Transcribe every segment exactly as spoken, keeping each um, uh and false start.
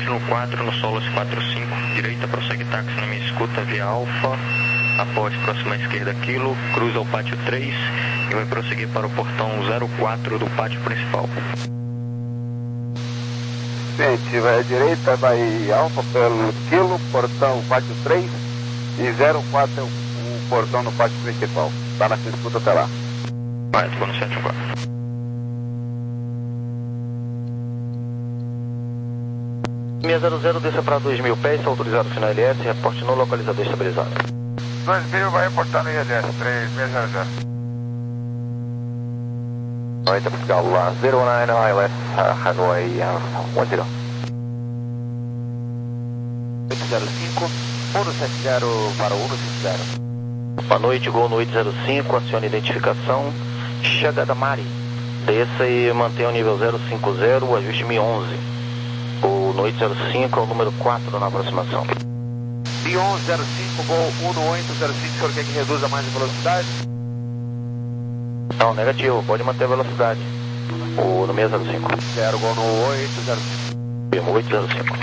Y quatro no Solas quatro cinco, direita, prossegue táxi na minha escuta via Alfa, após próxima à esquerda Kilo, cruza o pátio três e vai prosseguir para o portão zero quatro do pátio principal. Gente, vai à direita, vai Alfa pelo Kilo, portão pátio três e zero quatro é o, o portão no pátio principal. Tá na sua escuta até lá. Vai, tô no sete um quatro. seis zero zero, desça para dois mil pés, está autorizado final L S, reporte no localizador estabilizado. dois mil vai reportar no I L S, três seis zero zero. Right, Gala zero nine I L S, uh, Highway uh, one zero. oito zero cinco, um sete zero para o um sete zero. Boa noite, Gol no oito zero cinco, acione identificação, chegada Mari. Desça e mantenha o nível zero cinco zero, ajuste mil e onze. O no oito zero cinco é o número quatro na aproximação. mil e onze zero cinco, Gol um no oito zero cinco, o senhor quer que reduza mais a velocidade? Não, negativo, pode manter a velocidade. O no seis zero cinco. Zero, Gol no oito zero cinco. oito zero cinco.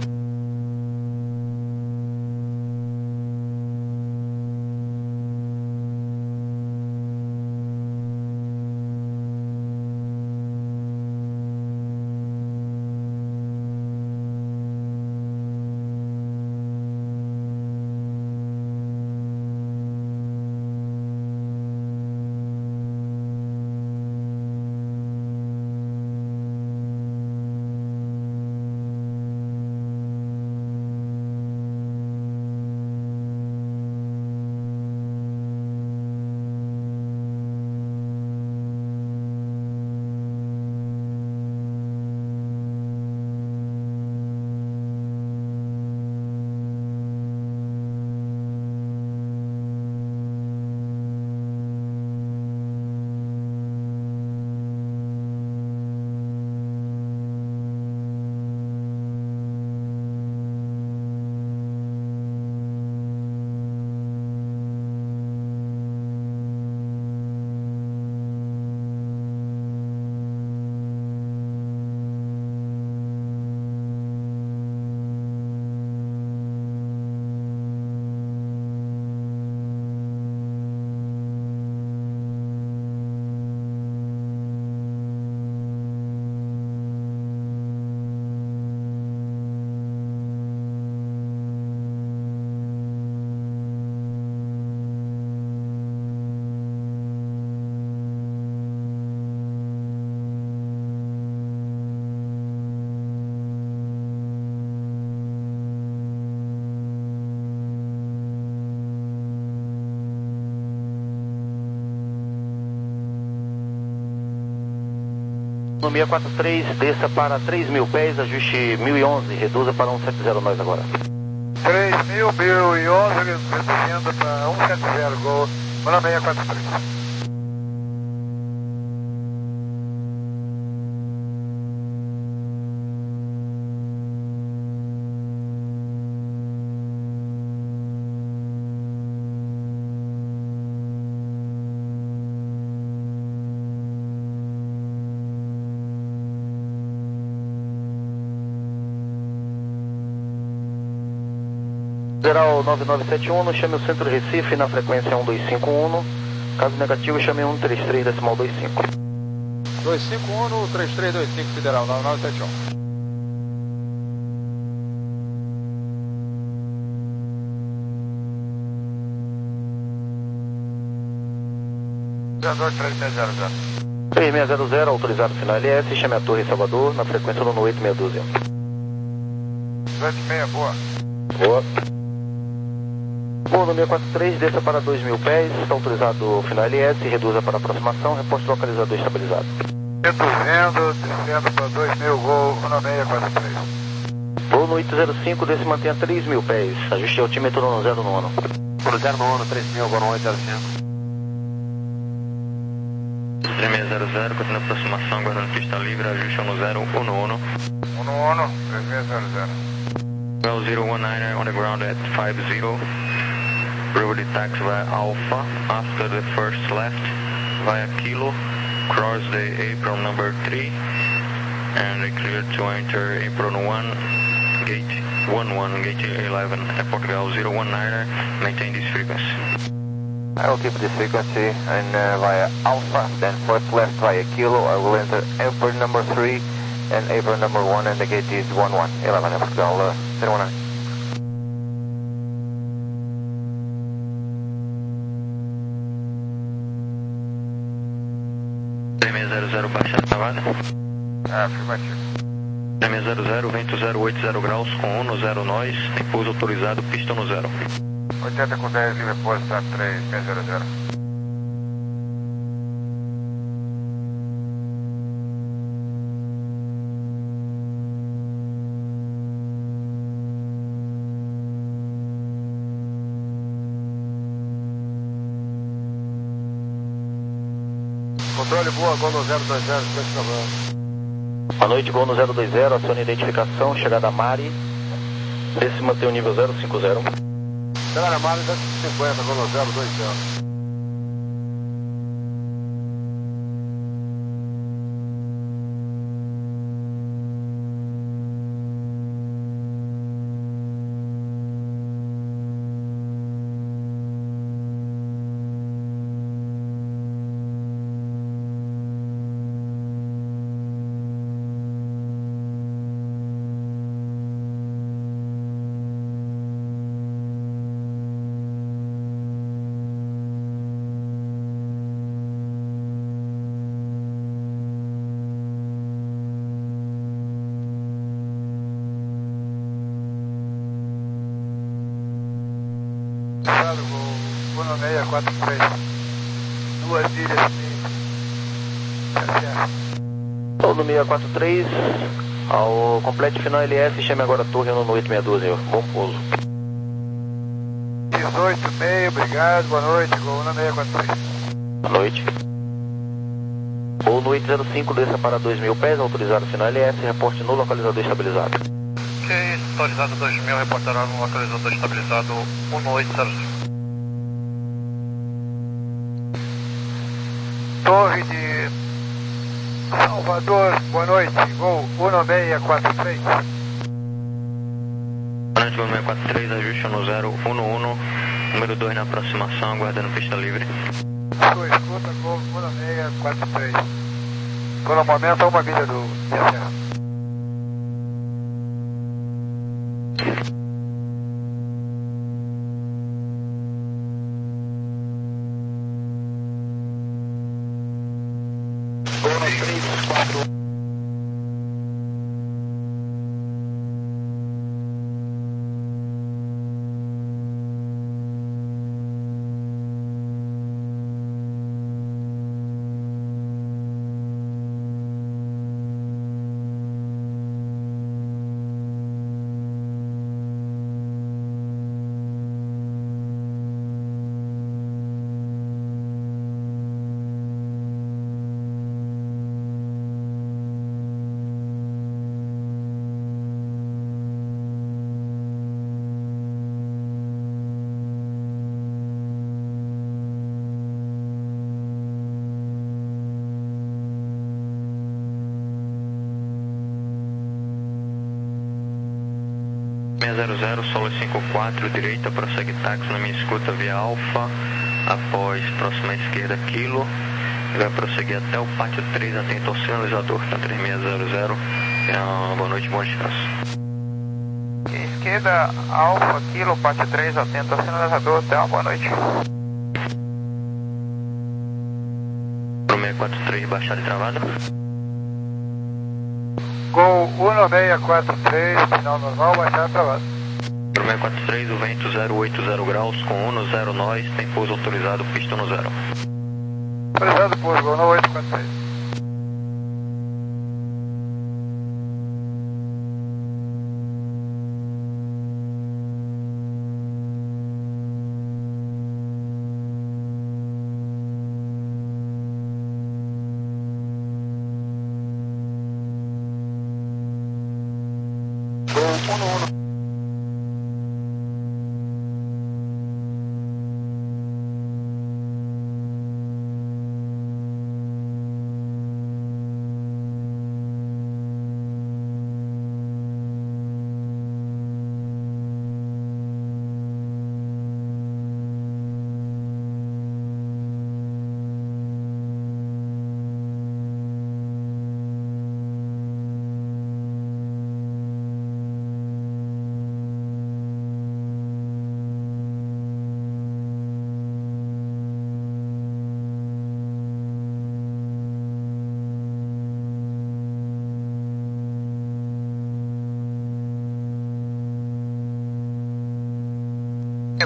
No seis quatro três, desça para três mil pés, ajuste mil e onze, reduza para um sete zero nós agora. três mil, mil e onze, reduzindo para um sete zero, Gol, no seis quatro três. Geral nove nove sete um, chame o Centro Recife na frequência um dois cinco um, caso negativo chame um três três decimal dois cinco. dois cinco um no três três dois cinco, Federal, nove nove sete um. três seis zero zero. três seis zero zero, autorizado final L S, chame a Torre Salvador na frequência no oito seis um zero. dois seis, boa. Boa. Bom, no seis quatro três, desça para dois mil pés, está autorizado o final L S, reduza para aproximação, reposto localizador estabilizado. Reduzindo, descendo para dois mil, Gol, no seis quatro três. Voo no oito zero cinco, desce e mantenha três mil pés, ajuste altímetro no zero nono. Por zero nono, três mil, Gol no oito zero cinco. três seis zero zero, continua a aproximação, guardando pista livre, ajuste no zero um um. um um, três seis zero zero. Well zero one nine on the ground at five zero. Road taxi via Alpha, after the first left, via Kilo, cross the apron number three, and clear to enter apron one, gate one one, gate eleven, at Portugal zero one niner, maintain this frequency. I will keep this frequency and uh, via Alpha, then first left via Kilo, I will enter apron number three and apron number one, and the gate is one one, eleven, at Portugal uh, zero one nine. três seis zero zero, baixada travada. Ah, afirmativo. três seis zero zero, vento zero oito zero graus, com um no zero nós, tem pouso autorizado, pista no zero. oitenta com dez, livre pouso, tá três seis zero zero. Controle boa, Gol no zero dois zero, desce cabrão. Boa noite, Gol no zero dois zero, acione identificação, chegada a Mari, desce mantém o nível zero cinco zero. Chegada a Mari, desce cinquenta, Gol no zero dois zero. um seis quatro três, duas milhas e Todo seis quatro três, ao complete final L S, chame agora a torre no oito seis doze, bom pouso. dezoito e meio, obrigado, boa noite, Gol no seis quatro três. Boa noite. Gol no oito zero cinco, desça para dois mil pés, autorizado final L S, reporte no localizador estabilizado. Ok, autorizado dois mil, reportará no localizador estabilizado um oito zero zero. Torre de Salvador, boa noite, Gol um seis quatro três. Boa noite, um seis quatro três, ajuste no zero um um, número dois na aproximação, aguardando pista livre. Sua escuta, Gol um seis quatro três. Por um momento, a uma milha do I A C. três quatro seis zero zero, solo cinco quatro, direita, prossegue táxi na minha escuta via Alfa, após próxima esquerda Kilo, e vai prosseguir até o pátio três, atento ao sinalizador, tá três seis zero zero, é boa noite, bom descanso. Esquerda, Alfa, Kilo, pátio três, atento ao sinalizador, até uma boa noite. um seis quatro três, baixada e travada. Gol um seis quatro três, final normal, baixada travada. um seis quatro três, o vento zero oito zero graus, com um no zero nós, tem pouso autorizado, pista no zero. Autorizado pouso, Gol no oito quatro três.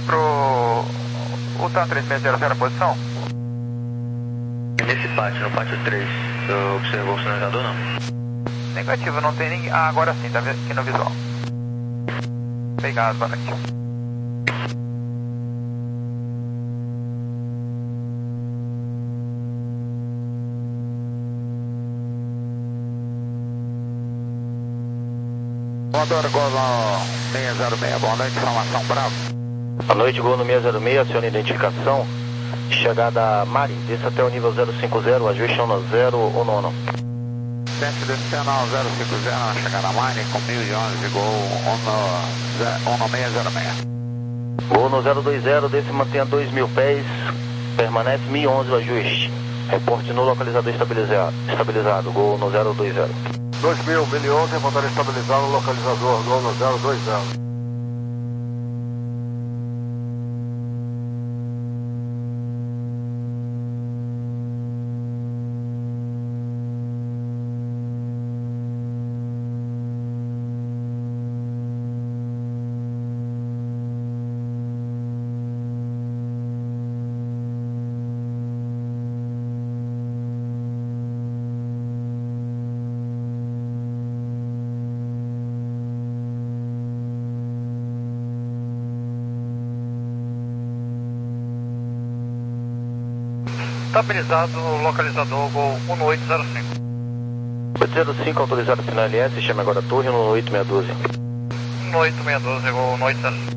pro... o TAM três seis zero zero, posição? Nesse pátio, no pátio três, você observou o sinalizador, não? Negativo, não tem ninguém. Ah, agora sim, tá aqui no visual. Obrigado, boa noite. Voador Gol seis zero seis, boa noite, informação Bravo. Boa noite, Gol no seis zero seis, aciona identificação. Chegada Mari, desça até o nível zero cinco zero, ajuste no zero ou nono. Desce descendo ao zero cinco zero, na chegada Mari, com mil e onze, Gol no seis zero seis. Gol no zero dois zero, desce e mantenha dois mil pés, permanece mil e onze o ajuste. Reporte no localizador estabilizado, estabilizado, Gol no zero dois zero. dois mil, mil e onze, reportar estabilizado no localizador, Gol no zero dois zero. Estabilizado no localizador Gol um oito zero cinco. oito zero cinco autorizado final L S, chame agora a torre no oito seis um dois. um oito seis um dois, Gol um oito zero cinco.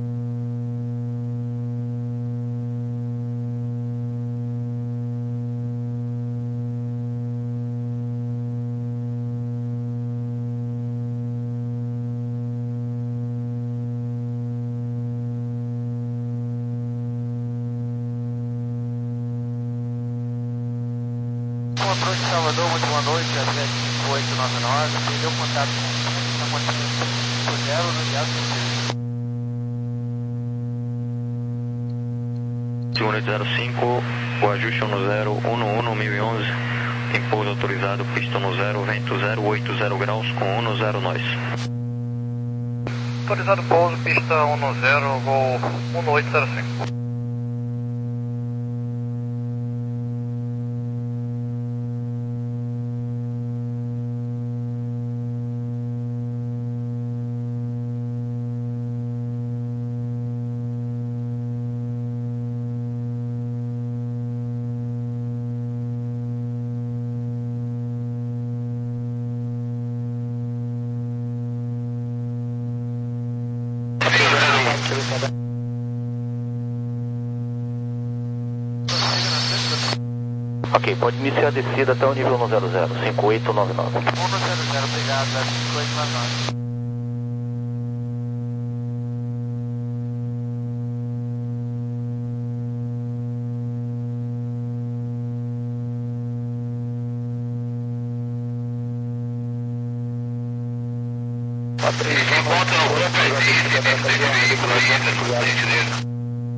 Controle de Salvador, muito boa noite, a sete cinco oito nove nove, perdeu contato com o fundo, está mantendo cinco zero no dia Segunda oito zero cinco, o ajuste é no zero um um mil e onze, impouso autorizado, pista no zero, vento zero oito zero graus com um no zero nós. Autorizado pouso, pista um no zero, Gol um oito zero cinco. Ok, pode iniciar a descida até o nível no zero zero, cinco oito nove nove. um no zero zero, obrigado, cinco oito nove nove. Encontra o grupo aí, veículo aí,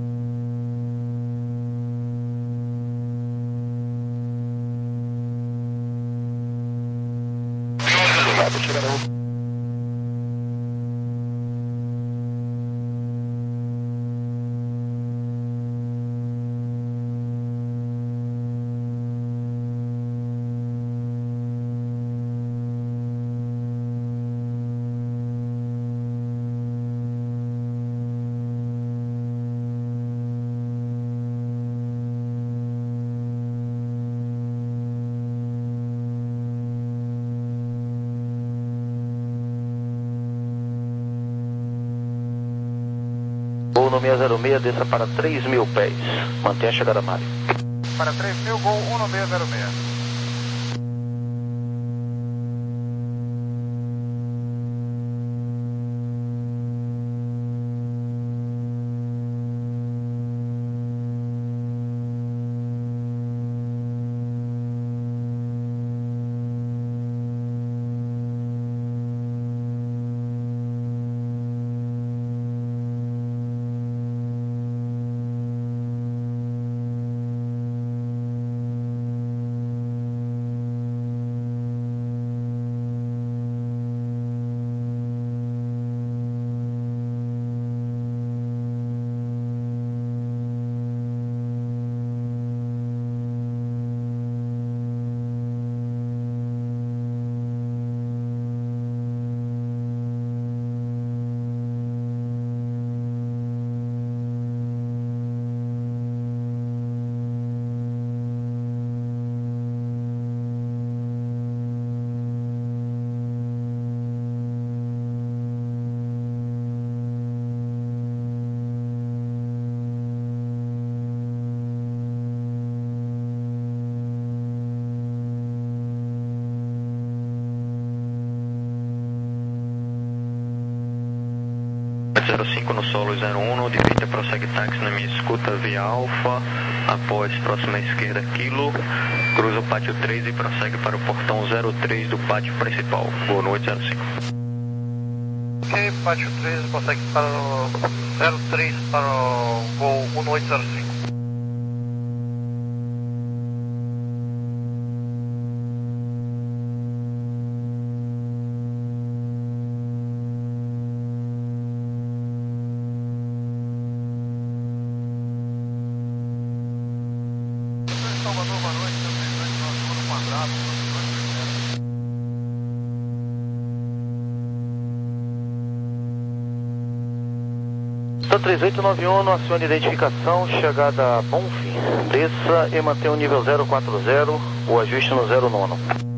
Gol no seis zero seis, desça para três mil pés. Mantenha a chegada Mari. Para três mil, Gol um no seis zero seis. zero cinco no solo zero um, direita prossegue táxi na minha escuta via Alfa, após próxima esquerda quilo, cruza o pátio três e prossegue para o portão zero três do pátio principal. Boa noite, zero cinco. Ok, pátio três, prossegue para o zero três para o voo um oito zero cinco. Salvador, boa noite, um abraço. Santa três oito nove um, acione identificação, chegada a Bonfim, desça e mantenha o nível zero quatro zero, o ajuste no zero nove.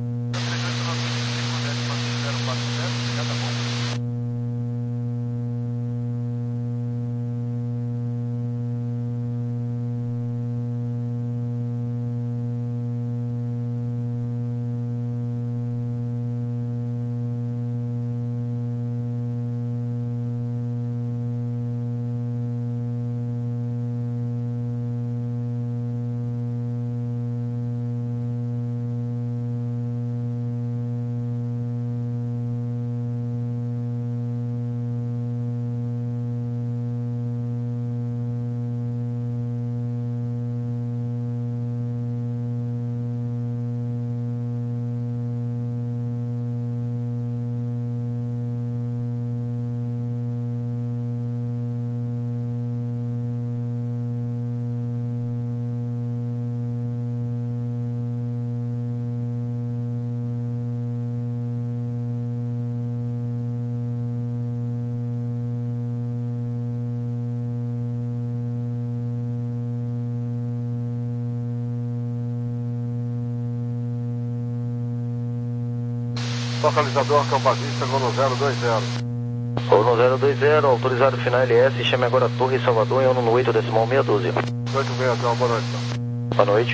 Localizador Campo Vista, gol no zero dois zero. Gol no zero dois zero, autorizado final L S, chame agora Torre Salvador em ano no oito decimal meia dúzia. oito meia, então, boa noite. Então. Boa noite.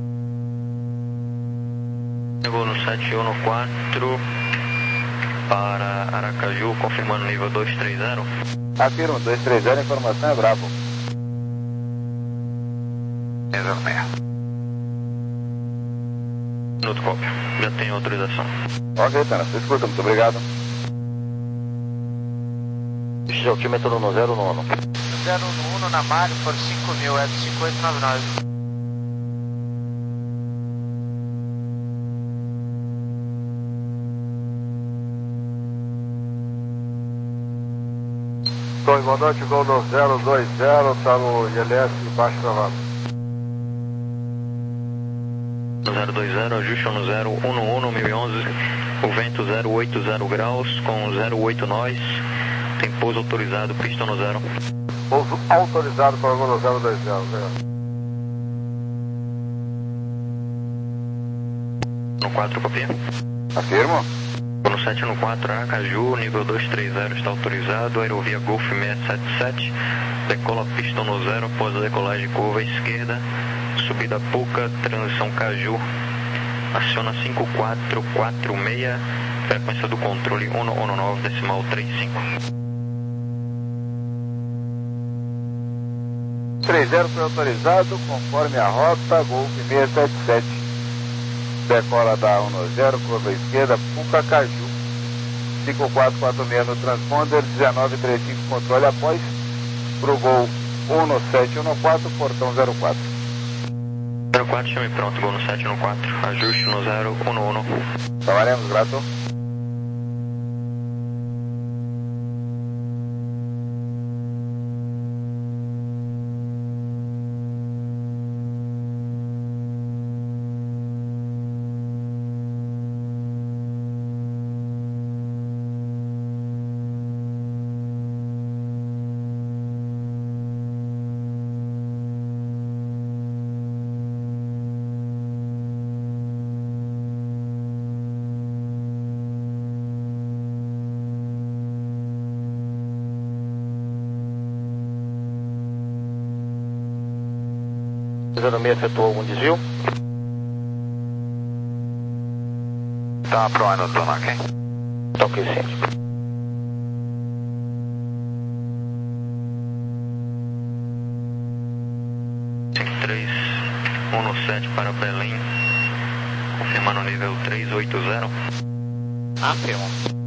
Gol no sete um quatro para Aracaju, confirmando nível dois três zero. Afirma, dois três zero, informação é Bravo. zero seis. Minuto cópia, já tenho autorização. Ok, Tana, você escuta, muito obrigado. Este altímetro no zero nove. zero um na Mário por cinco mil, é de cinco oito nove nove. Torre, boa noite, gol no zero dois zero, está no I L S baixo gravado. zero dois zero, ajuste no zero um um, mil e onze, o vento zero oito zero graus, com zero oito nós, tem pouso autorizado, pista no zero. Pouso autorizado para o gol no zero dois zero, No quatro, copia. Afirmo. No sete no quatro, Aracaju, nível dois três zero está autorizado, aerovia Golf seis sete sete, decola pista no zero após a decolagem curva à esquerda, subida Puca, transição Caju, aciona cinco quatro quatro seis, frequência do controle um um nove decimal trinta e cinco. três zero foi autorizado, conforme a rota, Golf seis sete sete. Decola da um zero, curva à esquerda, Puca Caju. cinco quatro quatro seis no transponder, dezenove trinta e cinco controle após, pro gol um sete um quatro, portão zero quatro. zero quatro, chame pronto, gol no sete no quatro, ajuste no zero um um. Tomaremos, grato. zero seis efetuou algum desvio? Tá pro ano do ok? Tá ok, sim. um sete para Belém, confirmando o nível três oito zero. Afirmo.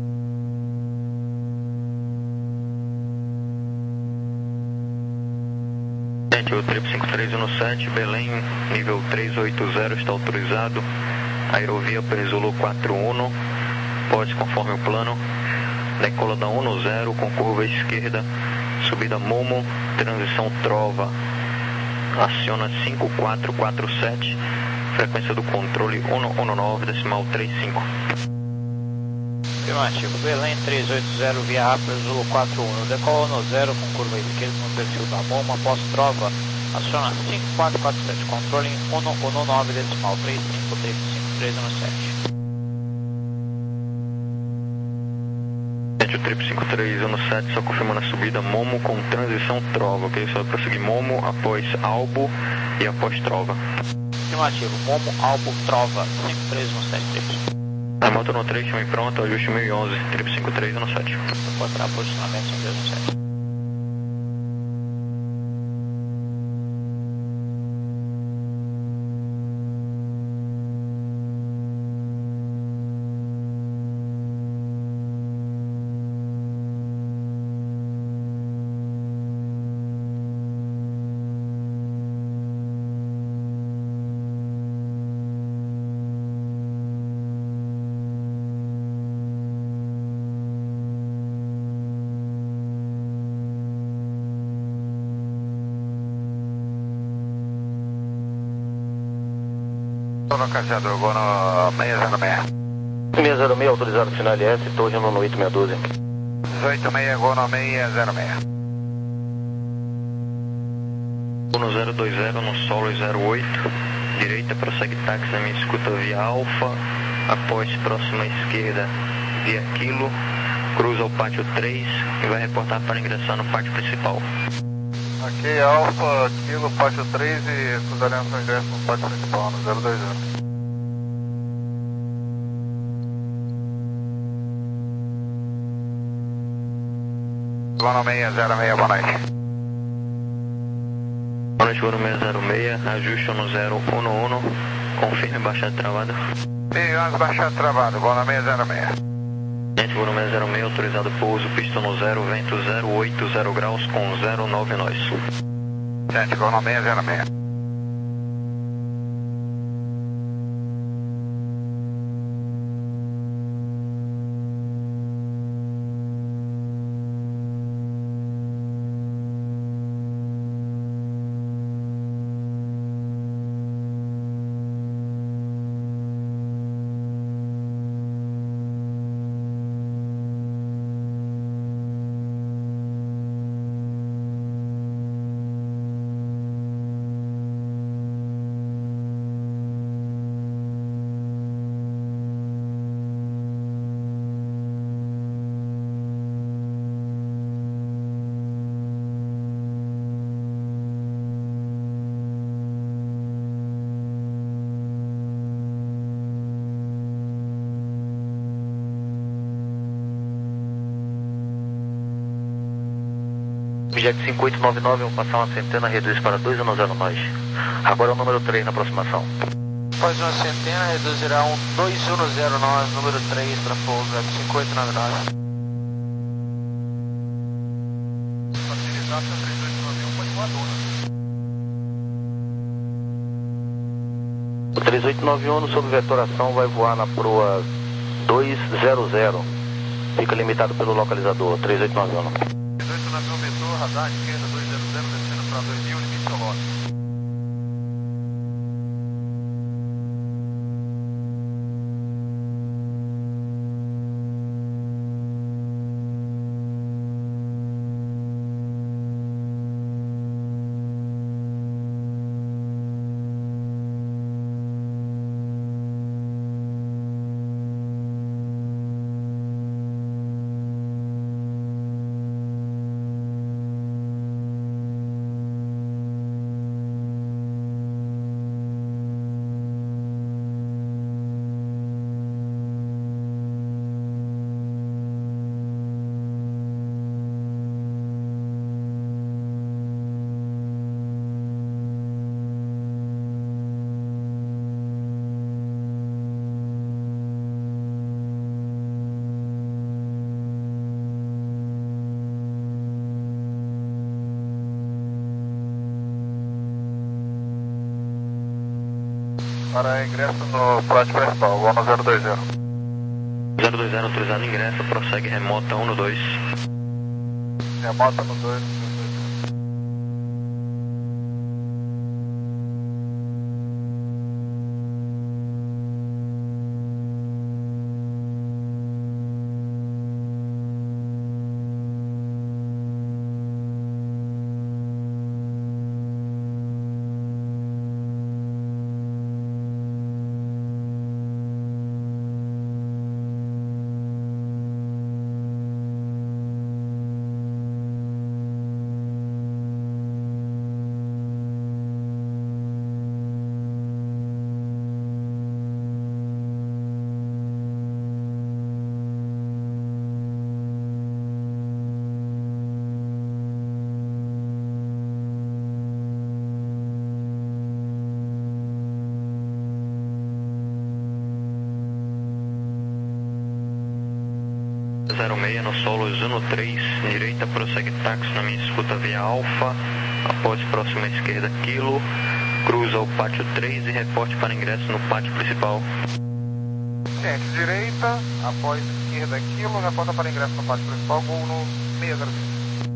Gente, o trip cinco três um sete, Belém, nível três oito zero, está autorizado. Aerovia Perzolo quatro um, pode conforme o plano. Decola da um zero com curva esquerda, subida Momo, transição Trova. Aciona cinco quatro quatro sete, frequência do controle um um nove, decimal trinta e cinco. Afirmativo, Belém três oito zero, via rápida, Zulu quatro um, decola no zero com curva esquerda no perfil da Momo, após Trova, aciona cinco quatro quatro sete, controle um um nove, decimal trinta e cinco, trinta e cinco, três um sete. O trip cinco três um sete só confirmando a subida Momo com transição Trova, ok? Só vai prosseguir Momo após Albo e após Trova. Afirmativo, Momo, Albo, Trova, cinco três um sete, trips. A moto no três, chama pronto, ajuste mil e onze, trip cinco três um sete. Encontrar posicionamento cinco três um sete. No caçador, vou no seis zero seis. seis zero seis, autorizado final L S, torre no oito seis um dois. dezoito seis, vou no seis zero seis. um zero dois zero no solo zero oito, direita prossegue táxi na minha escuta via Alfa, após próxima esquerda via Kilo, cruza o pátio três e vai reportar para ingressar no pátio principal. Ok, Alfa, Kilo, pátio três e cruzaremos o ingresso no pátio principal, no zero dois zero. Vou no seis zero seis, boa noite. Boa noite, vou no seis zero seis, ajuste no zero um um, confirme baixada travada. seis onze, baixada travada, vou no seis zero seis. Gente, vou no seis zero seis, autorizado pouso, pista no zero, vento zero oito zero graus com zero nove nós. Gente, vou no seis zero seis. Jet cinco oito nove nove, vamos passar uma centena, reduz para dois um zero nós. Agora é o número três na aproximação. Após uma centena, reduzirá um dois um zero nove, número três para pouso, cinco oito nove nove. Facilidade três oito nove um, pode voar dona. O três oito nove um, sob vetoração, vai voar na proa dois zero zero. Fica limitado pelo localizador, três oito nove um. três oito nove um, vetor, radar, esquerda dois zero zero, descendo para dois mil, limite Solócio. Para ingresso no pátio principal, vou no zero dois zero. zero dois zero autorizado ingresso, prossegue remota um no dois. Remota no dois. zero seis no Solos um no três, direita, prossegue táxi na minha escuta via Alfa, após próxima esquerda Kilo, cruza o pátio três e reporte para ingresso no pátio principal. Gente, direita, após esquerda Kilo, reporta para ingresso no pátio principal, gol no seis zero cinco.